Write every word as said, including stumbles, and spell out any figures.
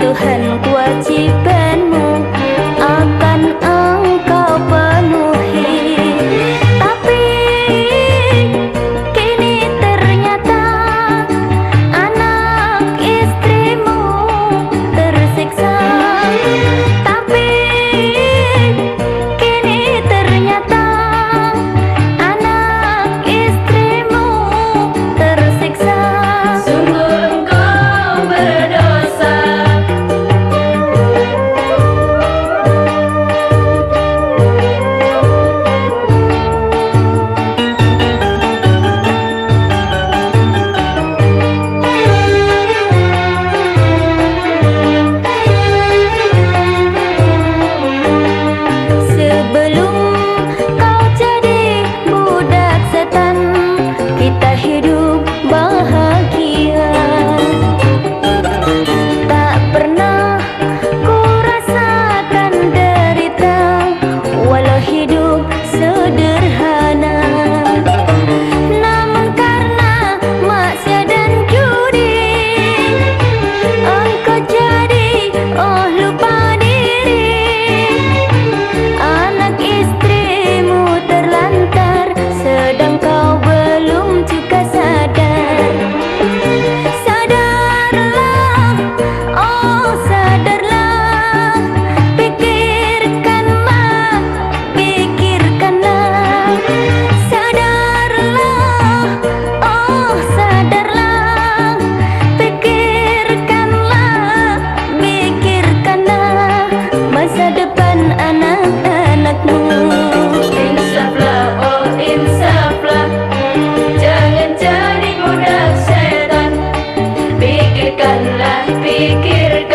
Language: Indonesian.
Tuhan kewajibanmu akan engkau penuhi. Tapi kini ternyata anak istrimu tersiksa. Tapi kini ternyata anak istrimu tersiksa. Sungguh engkau berdosa. Sebelum kau jadi budak setan, kita hidup bahagia. Tak pernah ku rasakan derita, walau hidup sederhana. Namun karena maksiat dan judi, engkau jadi oh lupa diri. Anak istrimu terlantar, sedang kau belum juga sadar. Sadarlah, oh sadarlah, pikirkanlah, pikirkanlah. Sadarlah, oh sadarlah, pikirkanlah, pikirkanlah masa depan anak-anakmu. Insaflah, oh insaflah, jangan jadi budak setan. Pikirkanlah, pikirkanlah